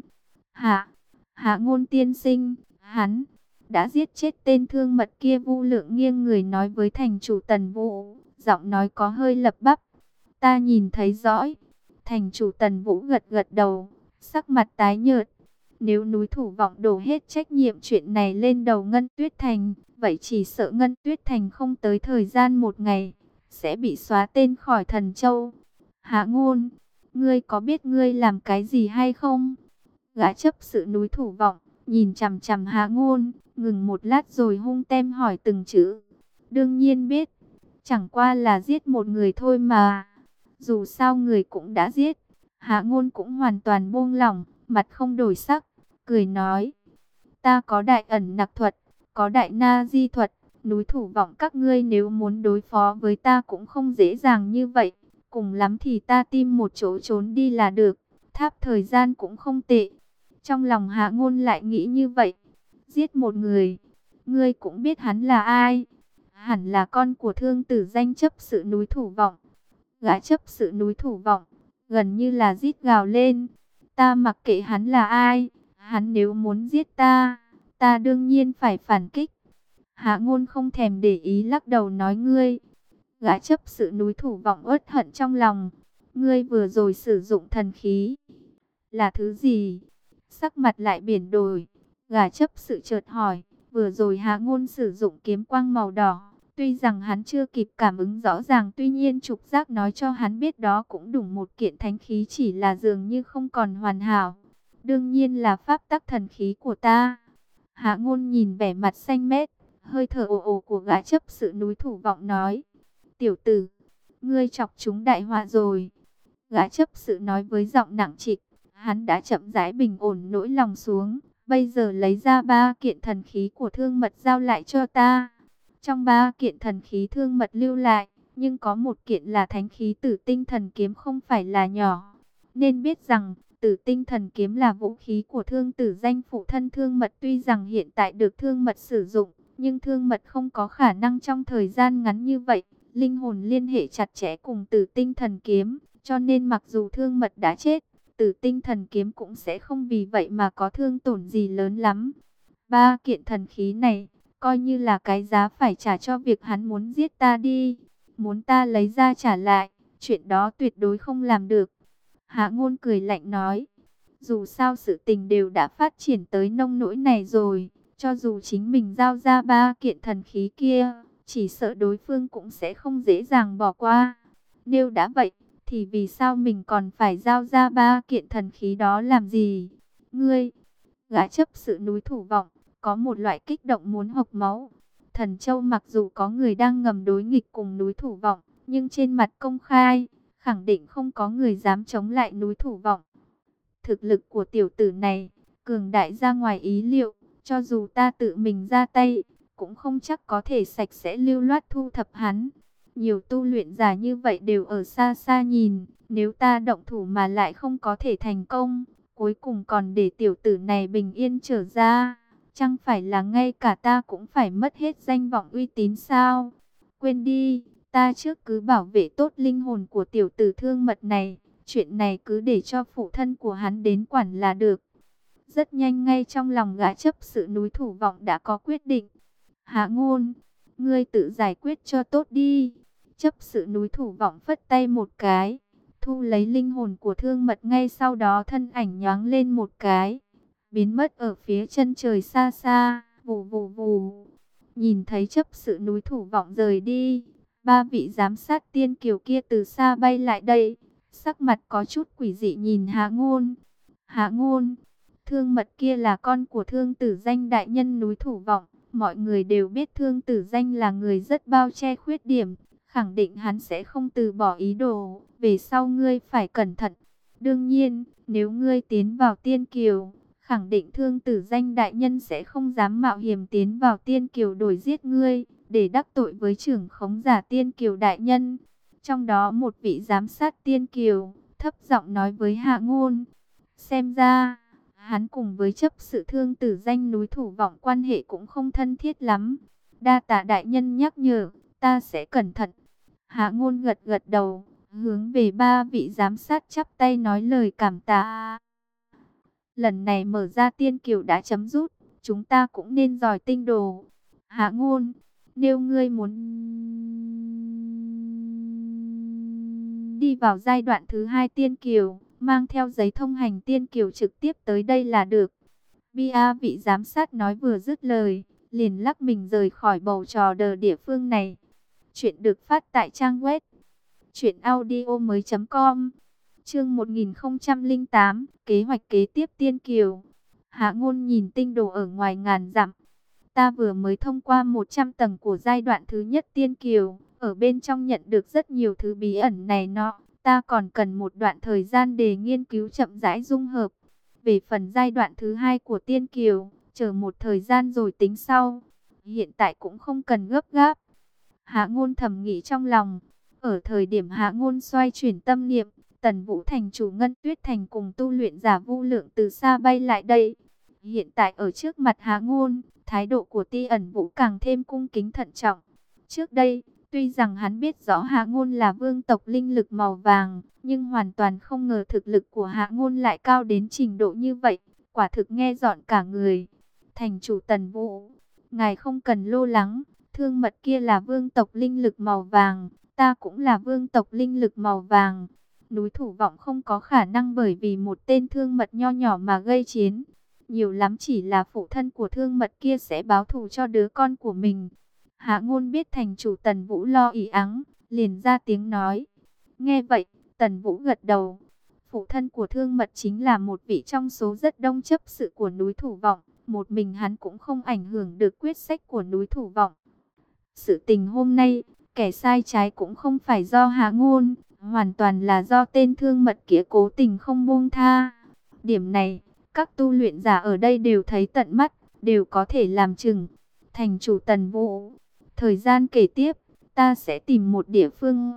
Hạ Ngôn tiên sinh, hắn đã giết chết tên Thương Mật kia. Vu Lượng nghiêng người nói với thành chủ Tần Vũ, giọng nói có hơi lắp bắp. Ta nhìn thấy rõ. Thành chủ Tần Vũ gật gật đầu, sắc mặt tái nhợt. Nếu núi Thủ Vọng đổ hết trách nhiệm chuyện này lên đầu Ngân Tuyết Thành, vậy chỉ sợ Ngân Tuyết Thành không tới thời gian một ngày sẽ bị xóa tên khỏi Thần Châu. Hạ Ngôn, ngươi có biết ngươi làm cái gì hay không? Gã chấp sự núi Thủ Vọng nhìn chằm chằm Hạ Ngôn, ngừng một lát rồi hung tem hỏi từng chữ. Đương nhiên biết, chẳng qua là giết một người thôi mà. Dù sao người cũng đã giết. Hạ Ngôn cũng hoàn toàn buông lỏng, mặt không đổi sắc, cười nói: ta có đại ẩn nặc thuật, có đại na di thuật, núi Thủ Vọng các ngươi nếu muốn đối phó với ta cũng không dễ dàng như vậy. Cùng lắm thì ta tìm một chỗ trốn đi là được, tháp thời gian cũng không tệ. Trong lòng Hạ Ngôn lại nghĩ như vậy. Giết một người, ngươi cũng biết hắn là ai. Hẳn là con của Thương Tử danh chấp sự núi Thủ Vọng. Gã chấp sự núi Thủ Vọng gần như là rít gào lên: ta mặc kệ hắn là ai, hắn nếu muốn giết ta, ta đương nhiên phải phản kích. Hạ Ngôn không thèm để ý lắc đầu nói ngươi. Gã chấp sự núi Thủ Vọng uất hận trong lòng. Ngươi vừa rồi sử dụng thần khí. Là thứ gì? Sắc mặt lại biển đổi. Gã chấp sự chợt hỏi. Vừa rồi Hạ Ngôn sử dụng kiếm quang màu đỏ. Tuy rằng hắn chưa kịp cảm ứng rõ ràng, tuy nhiên trục giác nói cho hắn biết đó cũng đủ một kiện thánh khí, chỉ là dường như không còn hoàn hảo. Đương nhiên là pháp tắc thần khí của ta. Hạ Ngôn nhìn vẻ mặt xanh mét, hơi thở ồ ồ của gã chấp sự núi Thủ Vọng nói. Tiểu tử, ngươi chọc chúng đại họa rồi. Gã chấp sự nói với giọng nặng trịch, hắn đã chậm rãi bình ổn nỗi lòng xuống. Bây giờ lấy ra 3 kiện thần khí của Thương Mật giao lại cho ta. Trong 3 kiện thần khí Thương Mật lưu lại, nhưng có một kiện là thánh khí Tử Tinh Thần Kiếm, không phải là nhỏ. Nên biết rằng Tử Tinh Thần Kiếm là vũ khí của Thương Tử Danh phụ thân Thương Mật, tuy rằng hiện tại được Thương Mật sử dụng, nhưng Thương Mật không có khả năng trong thời gian ngắn như vậy linh hồn liên hệ chặt chẽ cùng Tử Tinh Thần Kiếm, cho nên mặc dù Thương Mật đã chết, Tử Tinh Thần Kiếm cũng sẽ không vì vậy mà có thương tổn gì lớn lắm. 3 kiện thần khí này coi như là cái giá phải trả cho việc hắn muốn giết ta đi. Muốn ta lấy ra trả lại, chuyện đó tuyệt đối không làm được. Hạ Ngôn cười lạnh nói. Dù sao sự tình đều đã phát triển tới nông nỗi này rồi. Cho dù chính mình giao ra 3 kiện thần khí kia, chỉ sợ đối phương cũng sẽ không dễ dàng bỏ qua. Nếu đã vậy, thì vì sao mình còn phải giao ra 3 kiện thần khí đó làm gì? Ngươi, gã chấp sự núi Thủ Vọng có một loại kích động muốn hộc máu. Thần Châu mặc dù có người đang ngầm đối nghịch cùng núi Thủ Vọng, nhưng trên mặt công khai, khẳng định không có người dám chống lại núi Thủ Vọng. Thực lực của tiểu tử này, cường đại ra ngoài ý liệu, cho dù ta tự mình ra tay, cũng không chắc có thể sạch sẽ lưu loát thu thập hắn. Nhiều tu luyện giả như vậy đều ở xa xa nhìn, nếu ta động thủ mà lại không có thể thành công, cuối cùng còn để tiểu tử này bình yên trở ra, chẳng phải là ngay cả ta cũng phải mất hết danh vọng uy tín sao? Quên đi, ta trước cứ bảo vệ tốt linh hồn của tiểu tử Thương Mật này, chuyện này cứ để cho phụ thân của hắn đến quản là được. Rất nhanh ngay trong lòng gã chấp sự núi Thủ Vọng đã có quyết định. Hạ Ngôn, ngươi tự giải quyết cho tốt đi. Chấp sự núi Thủ Vọng phất tay một cái, thu lấy linh hồn của Thương Mật, ngay sau đó thân ảnh nhoáng lên một cái, biến mất ở phía chân trời xa xa, vù vù vù. Nhìn thấy chấp sự núi Thủ Vọng rời đi, 3 vị giám sát tiên kiều kia từ xa bay lại đây, sắc mặt có chút quỷ dị nhìn Hạ Ngôn. Hạ Ngôn, Thương Mật kia là con của Thương Tử Danh đại nhân núi Thủ Vọng. Mọi người đều biết Thương Tử Danh là người rất bao che khuyết điểm, khẳng định hắn sẽ không từ bỏ ý đồ. Về sau ngươi phải cẩn thận. Đương nhiên, nếu ngươi tiến vào Tiên Kiều, khẳng định Thương Tử Danh đại nhân sẽ không dám mạo hiểm tiến vào Tiên Kiều đổi giết ngươi, để đắc tội với trưởng khống giả Tiên Kiều đại nhân. Trong đó một vị giám sát Tiên Kiều thấp giọng nói với Hạ Ngôn, xem ra hắn cùng với chấp sự Thương Tử Danh núi Thủ Vọng quan hệ cũng không thân thiết lắm. Đa tạ đại nhân nhắc nhở, ta sẽ cẩn thận. Hạ Ngôn gật gật đầu, hướng về 3 vị giám sát chắp tay nói lời cảm tạ. Lần này mở ra Tiên Kiều đã chấm dứt, chúng ta cũng nên dòi tinh đồ. Hạ Ngôn, nếu ngươi muốn đi vào giai đoạn thứ 2 Tiên Kiều, mang theo giấy thông hành Tiên Kiều trực tiếp tới đây là được. Bia vị giám sát nói vừa dứt lời, liền lắc mình rời khỏi bầu trò đờ địa phương này. Chuyện được phát tại trang web truyệnaudiomoi.com. Chương 1008, kế hoạch kế tiếp Tiên Kiều. Hạ Ngôn nhìn tinh đồ ở ngoài ngàn dặm. Ta vừa mới thông qua 100 tầng của giai đoạn thứ nhất Tiên Kiều, ở bên trong nhận được rất nhiều thứ bí ẩn này nọ. Ta còn cần một đoạn thời gian để nghiên cứu chậm rãi dung hợp. Về phần giai đoạn thứ 2 của Tiên Kiều, chờ một thời gian rồi tính sau. Hiện tại cũng không cần gấp gáp. Hạ Ngôn thầm nghĩ trong lòng. Ở thời điểm Hạ Ngôn xoay chuyển tâm niệm, Tần Vũ thành chủ Ngân Tuyết thành cùng tu luyện giả Vu Lượng từ xa bay lại đây. Hiện tại ở trước mặt Hạ Ngôn, thái độ của Ti Ẩn Vũ càng thêm cung kính thận trọng. Trước đây, tuy rằng hắn biết rõ Hạ Ngôn là vương tộc linh lực màu vàng, nhưng hoàn toàn không ngờ thực lực của Hạ Ngôn lại cao đến trình độ như vậy, quả thực nghe rợn cả người. Thành chủ Tần Vũ, ngài không cần lo lắng, thương mật kia là vương tộc linh lực màu vàng, ta cũng là vương tộc linh lực màu vàng. Núi Thủ Vọng không có khả năng bởi vì một tên thương mật nho nhỏ mà gây chiến. Nhiều lắm chỉ là phụ thân của thương mật kia sẽ báo thù cho đứa con của mình. Hạ Ngôn biết thành chủ Tần Vũ lo ỉ ắng, liền ra tiếng nói. Nghe vậy, Tần Vũ gật đầu. Phụ thân của thương mật chính là một vị trong số rất đông chấp sự của núi Thủ Vọng. Một mình hắn cũng không ảnh hưởng được quyết sách của núi Thủ Vọng. Sự tình hôm nay, kẻ sai trái cũng không phải do Hạ Ngôn, hoàn toàn là do tên thương mật kia cố tình không buông tha. Điểm này, các tu luyện giả ở đây đều thấy tận mắt, đều có thể làm chừng. Thành chủ Tần Vũ, thời gian kể tiếp, ta sẽ tìm một địa phương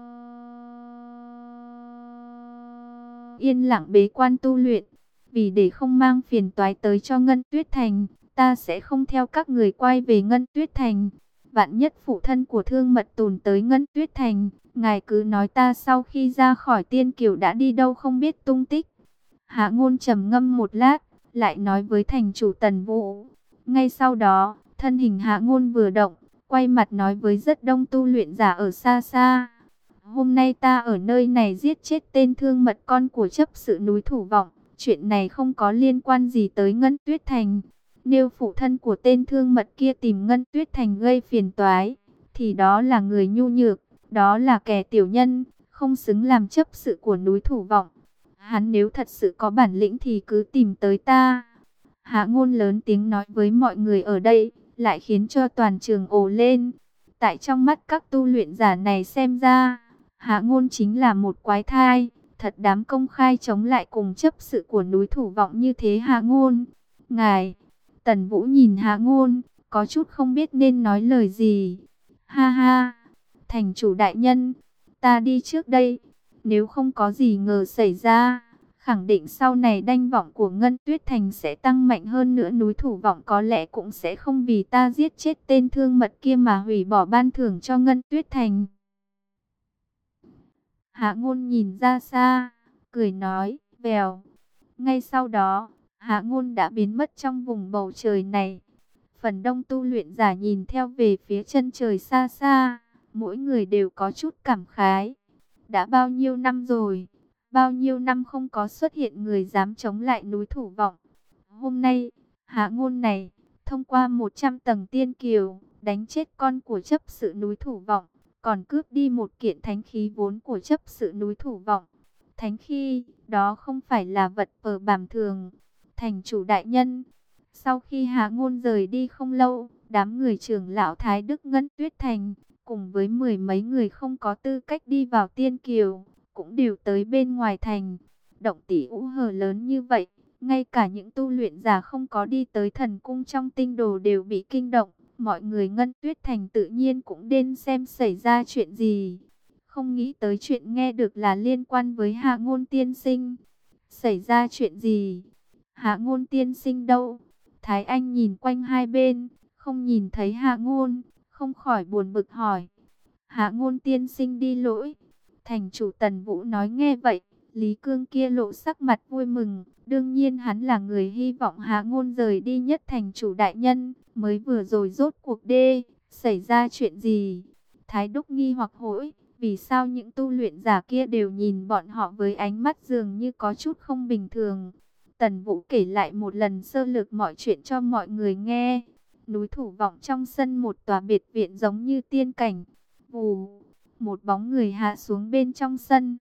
yên lặng bế quan tu luyện. Vì để không mang phiền toái tới cho Ngân Tuyết Thành, ta sẽ không theo các người quay về Ngân Tuyết Thành. Vạn nhất phụ thân của thương mật tồn tới Ngân Tuyết Thành, ngài cứ nói ta sau khi ra khỏi Tiên Kiều đã đi đâu không biết tung tích. Hạ Ngôn trầm ngâm một lát, lại nói với thành chủ Tần Vũ. Ngay sau đó, thân hình Hạ Ngôn vừa động, quay mặt nói với rất đông tu luyện giả ở xa xa. Hôm nay ta ở nơi này giết chết tên thương mật con của chấp sự núi Thủ Vọng. Chuyện này không có liên quan gì tới Ngân Tuyết Thành. Nếu phụ thân của tên thương mật kia tìm Ngân Tuyết Thành gây phiền toái, thì đó là người nhu nhược, đó là kẻ tiểu nhân, không xứng làm chấp sự của núi Thủ Vọng. Hắn nếu thật sự có bản lĩnh thì cứ tìm tới ta. Hạ Ngôn lớn tiếng nói với mọi người ở đây, lại khiến cho toàn trường ồ lên. Tại trong mắt các tu luyện giả này xem ra, Hạ Ngôn chính là một quái thai. Thật dám công khai chống lại cùng chấp sự của núi Thủ Vọng như thế. Hạ Ngôn, ngài. Tần Vũ nhìn Hạ Ngôn, có chút không biết nên nói lời gì. Ha ha, thành chủ đại nhân, ta đi trước đây. Nếu không có gì ngờ xảy ra, khẳng định sau này danh vọng của Ngân Tuyết Thành sẽ tăng mạnh hơn nữa. Núi Thủ Vọng có lẽ cũng sẽ không vì ta giết chết tên thương mật kia mà hủy bỏ ban thưởng cho Ngân Tuyết Thành. Hạ Ngôn nhìn ra xa, cười nói, vèo. Ngay sau đó, Hạ Ngôn đã biến mất trong vùng bầu trời này. Phần đông tu luyện giả nhìn theo về phía chân trời xa xa, mỗi người đều có chút cảm khái. Đã bao nhiêu năm rồi, bao nhiêu năm không có xuất hiện người dám chống lại núi Thủ Vọng. Hôm nay, Hạ Ngôn này, thông qua 100 tầng tiên kiều, đánh chết con của chấp sự núi Thủ Vọng, còn cướp đi một kiện thánh khí vốn của chấp sự núi Thủ Vọng. Thánh khí, đó không phải là vật pờ bàm thường. Thành chủ đại nhân, sau khi Hạ Ngôn rời đi không lâu, đám người trưởng lão Thái Đức Ngân Tuyết Thành, cùng với mười mấy người không có tư cách đi vào Tiên Kiều, cũng đều tới bên ngoài thành. Động tĩnh ú hờ lớn như vậy, ngay cả những tu luyện giả không có đi tới thần cung trong tinh đồ đều bị kinh động. Mọi người Ngân Tuyết Thành tự nhiên cũng đến xem xảy ra chuyện gì. Không nghĩ tới chuyện nghe được là liên quan với Hạ Ngôn tiên sinh. Xảy ra chuyện gì? Hạ Ngôn tiên sinh đâu? Thái Anh nhìn quanh hai bên, không nhìn thấy Hạ Ngôn, không khỏi buồn bực hỏi. Hạ Ngôn tiên sinh đi lỗi. Thành chủ Tần Vũ nói nghe vậy, Lý Cương kia lộ sắc mặt vui mừng. Đương nhiên hắn là người hy vọng Hạ Ngôn rời đi nhất. Thành chủ đại nhân, mới vừa rồi rốt cuộc xảy ra chuyện gì? Thái Đúc nghi hoặc hỏi, vì sao những tu luyện giả kia đều nhìn bọn họ với ánh mắt dường như có chút không bình thường. Tần Vũ kể lại một lần sơ lược mọi chuyện cho mọi người nghe. Núi Thủ Vọng trong sân một tòa biệt viện giống như tiên cảnh. Vù, một bóng người hạ xuống bên trong sân.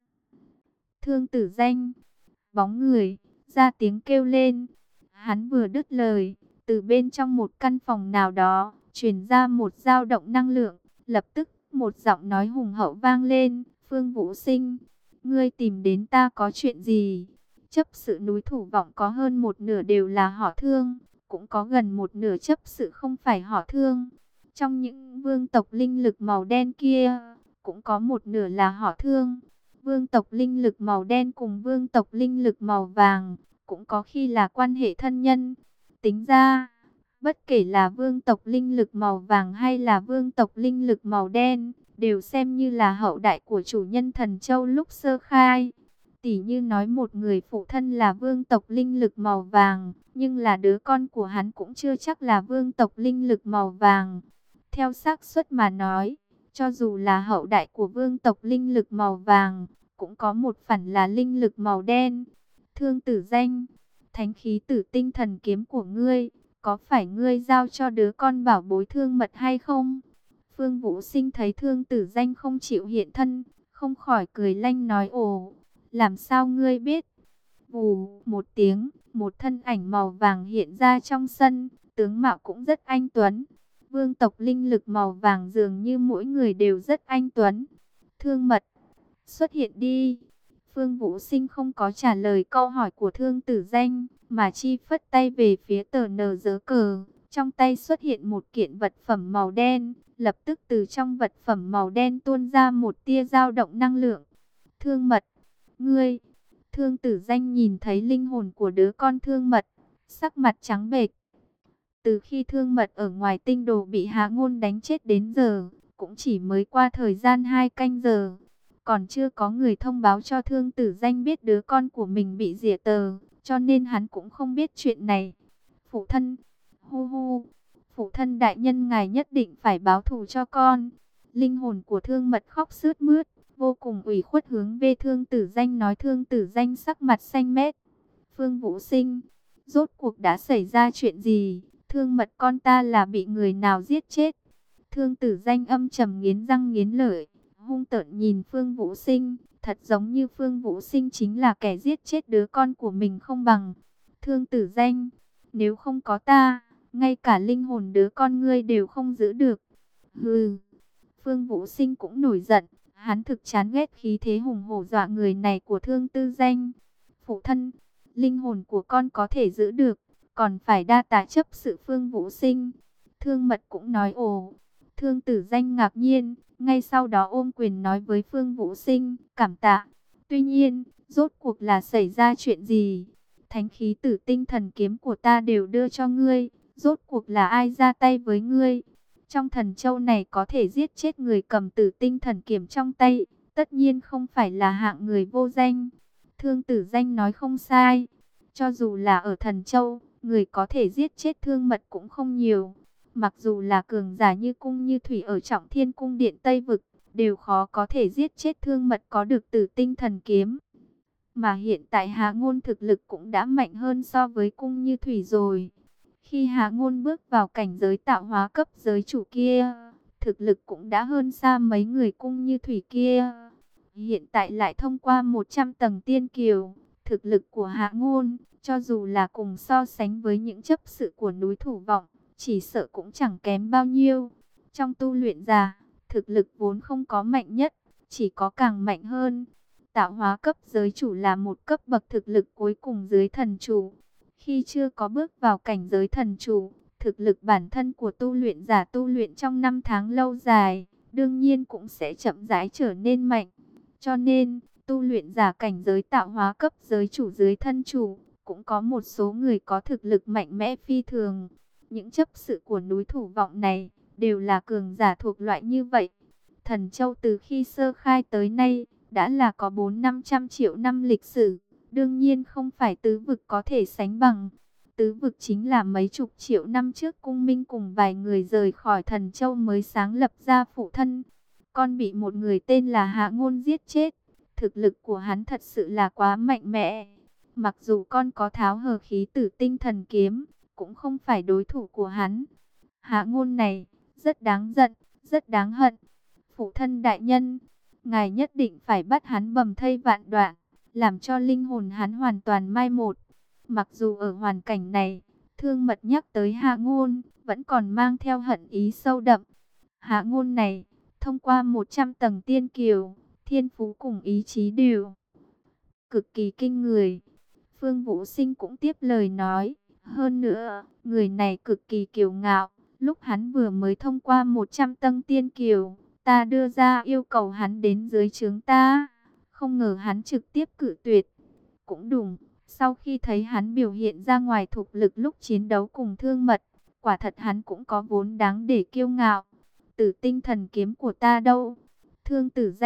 Thương Tử Danh, bóng người, ra tiếng kêu lên. Hắn vừa đứt lời, từ bên trong một căn phòng nào đó, truyền ra một dao động năng lượng. Lập tức, một giọng nói hùng hậu vang lên. Phương Vũ Sinh, ngươi tìm đến ta có chuyện gì? Chấp sự núi Thủ Vọng có hơn một nửa đều là họ Thương, cũng có gần một nửa chấp sự không phải họ Thương. Trong những vương tộc linh lực màu đen kia, cũng có một nửa là họ Thương. Vương tộc linh lực màu đen cùng vương tộc linh lực màu vàng, cũng có khi là quan hệ thân nhân. Tính ra, bất kể là vương tộc linh lực màu vàng hay là vương tộc linh lực màu đen, đều xem như là hậu đại của chủ nhân Thần Châu lúc sơ khai. Tỉ như nói một người phụ thân là vương tộc linh lực màu vàng, nhưng là đứa con của hắn cũng chưa chắc là vương tộc linh lực màu vàng. Theo xác suất mà nói, cho dù là hậu đại của vương tộc linh lực màu vàng, cũng có một phần là linh lực màu đen. Thương Tử Danh, thánh khí tử tinh thần kiếm của ngươi, có phải ngươi giao cho đứa con bảo bối Thương Mật hay không? Phương Vũ Sinh thấy Thương Tử Danh không chịu hiện thân, không khỏi cười lanh nói: ồ, làm sao ngươi biết? Vù một tiếng, một thân ảnh màu vàng hiện ra trong sân, tướng mạo cũng rất anh tuấn. Vương tộc linh lực màu vàng dường như mỗi người đều rất anh tuấn. Thương Mật, xuất hiện đi. Phương Vũ Sinh không có trả lời câu hỏi của Thương Tử Danh, mà chi phất tay về phía tờ nờ giớ cờ. Trong tay xuất hiện một kiện vật phẩm màu đen, lập tức từ trong vật phẩm màu đen tuôn ra một tia dao động năng lượng. Thương Mật, ngươi. Thương Tử Danh nhìn thấy linh hồn của đứa con Thương Mật, sắc mặt trắng bệch. Từ khi Thương Mật ở ngoài tinh đồ bị Hạ Ngôn đánh chết đến giờ, cũng chỉ mới qua thời gian 2 canh giờ. Còn chưa có người thông báo cho Thương Tử Danh biết đứa con của mình bị rỉa tờ, cho nên hắn cũng không biết chuyện này. Phụ thân, hu hu, phụ thân đại nhân ngài nhất định phải báo thù cho con. Linh hồn của Thương Mật khóc sướt mướt, vô cùng ủy khuất hướng về Thương Tử Danh nói. Thương Tử Danh sắc mặt xanh mét. Phương Vũ Sinh, rốt cuộc đã xảy ra chuyện gì? Thương Mật con ta là bị người nào giết chết? Thương Tử Danh âm trầm nghiến răng nghiến lợi, hung tợn nhìn Phương Vũ Sinh, thật giống như Phương Vũ Sinh chính là kẻ giết chết đứa con của mình không bằng. Thương Tử Danh, nếu không có ta, ngay cả linh hồn đứa con ngươi đều không giữ được. Hừ. Phương Vũ Sinh cũng nổi giận, hắn thực chán ghét khí thế hùng hổ dọa người này của Thương Tử Danh. Phụ thân, linh hồn của con có thể giữ được, còn phải đa tạ chấp sự Phương Vũ Sinh. Thương Mật cũng nói ồ. Thương Tử Danh ngạc nhiên, ngay sau đó ôm quyền nói với Phương Vũ Sinh, cảm tạ. Tuy nhiên, rốt cuộc là xảy ra chuyện gì? Thánh khí tử tinh thần kiếm của ta đều đưa cho ngươi, rốt cuộc là ai ra tay với ngươi? Trong thần châu này có thể giết chết người cầm tử tinh thần kiếm trong tay, tất nhiên không phải là hạng người vô danh. Thương Tử Danh nói không sai, cho dù là ở thần châu, người có thể giết chết Thương Mật cũng không nhiều. Mặc dù là cường giả như Cung Như Thủy ở Trọng Thiên Cung Điện Tây Vực, đều khó có thể giết chết Thương Mật có được Tử Tinh Thần Kiếm. Mà hiện tại Hạ Ngôn thực lực cũng đã mạnh hơn so với Cung Như Thủy rồi. Khi Hạ Ngôn bước vào cảnh giới tạo hóa cấp giới chủ kia, thực lực cũng đã hơn xa mấy người Cung Như Thủy kia. Hiện tại lại thông qua 100 tầng tiên kiều, thực lực của Hạ Ngôn, cho dù là cùng so sánh với những chấp sự của núi Thủ Vọng, chỉ sợ cũng chẳng kém bao nhiêu. Trong tu luyện giả, thực lực vốn không có mạnh nhất, chỉ có càng mạnh hơn. Tạo hóa cấp giới chủ là một cấp bậc thực lực cuối cùng dưới thần chủ. Khi chưa có bước vào cảnh giới thần chủ, thực lực bản thân của tu luyện giả tu luyện trong 5 tháng lâu dài, đương nhiên cũng sẽ chậm rãi trở nên mạnh. Cho nên, tu luyện giả cảnh giới tạo hóa cấp giới chủ dưới thân chủ, cũng có một số người có thực lực mạnh mẽ phi thường. Những chấp sự của núi Thủ Vọng này, đều là cường giả thuộc loại như vậy. Thần Châu từ khi sơ khai tới nay, đã là có 400-500 triệu năm lịch sử. Đương nhiên không phải tứ vực có thể sánh bằng. Tứ vực chính là mấy chục triệu năm trước Cung Minh cùng vài người rời khỏi Thần Châu mới sáng lập ra phụ thân. Con bị một người tên là Hạ Ngôn giết chết. Thực lực của hắn thật sự là quá mạnh mẽ. Mặc dù con có tháo hờ khí tử tinh thần kiếm, cũng không phải đối thủ của hắn. Hạ Ngôn này, rất đáng giận, rất đáng hận. Phụ thân đại nhân, ngài nhất định phải bắt hắn bầm thây vạn đoạn, làm cho linh hồn hắn hoàn toàn mai một. Mặc dù ở hoàn cảnh này, Thương Mật nhắc tới Hạ Ngôn, vẫn còn mang theo hận ý sâu đậm. Hạ Ngôn này, thông qua 100 tầng tiên kiều, thiên phú cùng ý chí đều cực kỳ kinh người. Phương Vũ Sinh cũng tiếp lời nói, hơn nữa, người này cực kỳ kiêu ngạo. Lúc hắn vừa mới thông qua 100 tầng tiên kiều, ta đưa ra yêu cầu hắn đến dưới trướng ta, không ngờ hắn trực tiếp cự tuyệt. Cũng đúng, sau khi thấy hắn biểu hiện ra ngoài thực lực lúc chiến đấu cùng Thương Mật, quả thật hắn cũng có vốn đáng để kiêu ngạo. Tử tinh thần kiếm của ta đâu? Thương Tử Danh,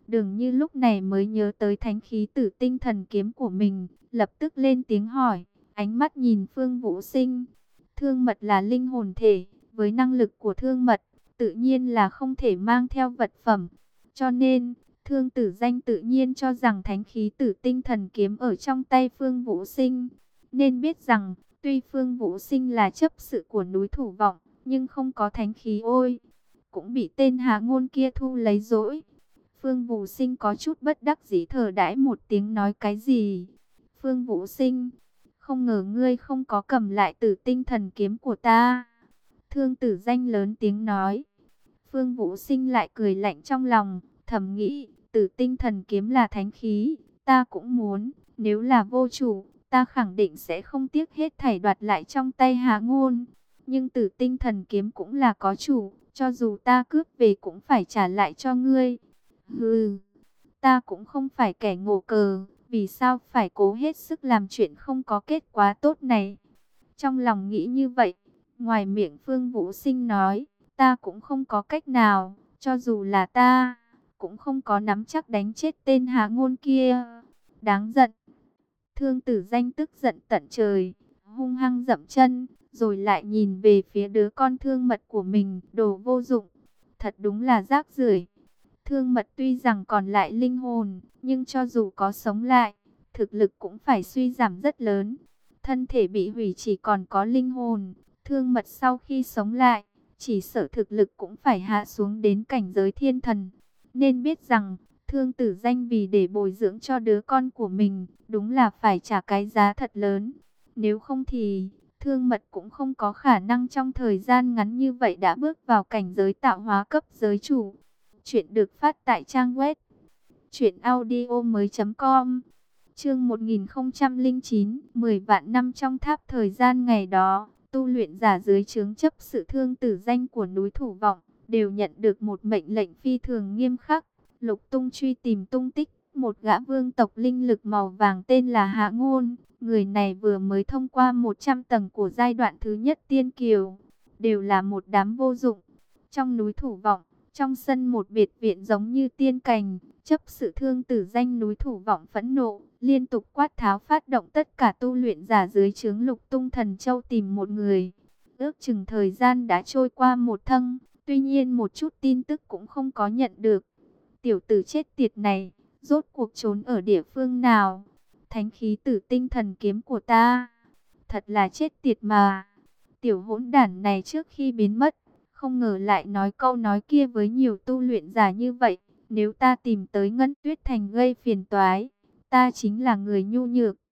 Đường Như lúc này mới nhớ tới thánh khí tử tinh thần kiếm của mình, lập tức lên tiếng hỏi, ánh mắt nhìn Phương Vũ Sinh. Thương mật là linh hồn thể, với năng lực của thương mật, tự nhiên là không thể mang theo vật phẩm. Cho nên, Thương Tử Danh tự nhiên cho rằng thánh khí tử tinh thần kiếm ở trong tay Phương Vũ Sinh. Nên biết rằng, tuy Phương Vũ Sinh là chấp sự của núi Thủ Vọng, nhưng không có thánh khí ôi, cũng bị tên Hà Ngôn kia thu lấy dỗi. Phương Vũ Sinh có chút bất đắc dĩ thở đãi một tiếng nói cái gì. Phương Vũ Sinh, không ngờ ngươi không có cầm lại tử tinh thần kiếm của ta. Thương Tử Danh lớn tiếng nói. Phương Vũ Sinh lại cười lạnh trong lòng, thầm nghĩ, tử tinh thần kiếm là thánh khí, ta cũng muốn, nếu là vô chủ, ta khẳng định sẽ không tiếc hết thảy đoạt lại trong tay Hà Ngôn. Nhưng tử tinh thần kiếm cũng là có chủ, cho dù ta cướp về cũng phải trả lại cho ngươi. Hừ, ta cũng không phải kẻ ngổ cờ, vì sao phải cố hết sức làm chuyện không có kết quả tốt này. Trong lòng nghĩ như vậy, ngoài miệng Phương Vũ Sinh nói, ta cũng không có cách nào, cho dù là ta, cũng không có nắm chắc đánh chết tên Hà Ngôn kia. Đáng giận. Thương Tử Danh tức giận tận trời, hung hăng dậm chân, rồi lại nhìn về phía đứa con thương mật của mình, đồ vô dụng. Thật đúng là rác rưởi. Thương mật tuy rằng còn lại linh hồn, nhưng cho dù có sống lại, thực lực cũng phải suy giảm rất lớn. Thân thể bị hủy chỉ còn có linh hồn, thương mật sau khi sống lại, chỉ sợ thực lực cũng phải hạ xuống đến cảnh giới thiên thần. Nên biết rằng, Thương Tử Danh vì để bồi dưỡng cho đứa con của mình, đúng là phải trả cái giá thật lớn. Nếu không thì, thương mật cũng không có khả năng trong thời gian ngắn như vậy đã bước vào cảnh giới tạo hóa cấp giới chủ. Chuyện được phát tại trang web truyệnaudiomoi.com. Chương 1009, 10 vạn năm trong tháp. Thời gian ngày đó, tu luyện giả dưới trướng chấp sự Thương Tử Danh của núi Thủ Vọng đều nhận được một mệnh lệnh phi thường nghiêm khắc, lục tung truy tìm tung tích một gã vương tộc linh lực màu vàng tên là Hạ Ngôn. Người này vừa mới thông qua 100 tầng của giai đoạn thứ nhất tiên kiều, đều là một đám vô dụng. Trong núi Thủ Vọng, trong sân một biệt viện giống như tiên cảnh, chấp sự Thương Tử Danh núi Thủ Vọng phẫn nộ, liên tục quát tháo phát động tất cả tu luyện giả dưới trướng lục tung thần châu tìm một người. Ước chừng thời gian đã trôi qua một thâng, tuy nhiên một chút tin tức cũng không có nhận được. Tiểu tử chết tiệt này, rốt cuộc trốn ở địa phương nào? Thánh khí tử tinh thần kiếm của ta, thật là chết tiệt mà. Tiểu hỗn đản này trước khi biến mất, không ngờ lại nói câu nói kia với nhiều tu luyện giả như vậy. Nếu ta tìm tới Ngân Tuyết Thành gây phiền toái, ta chính là người nhu nhược,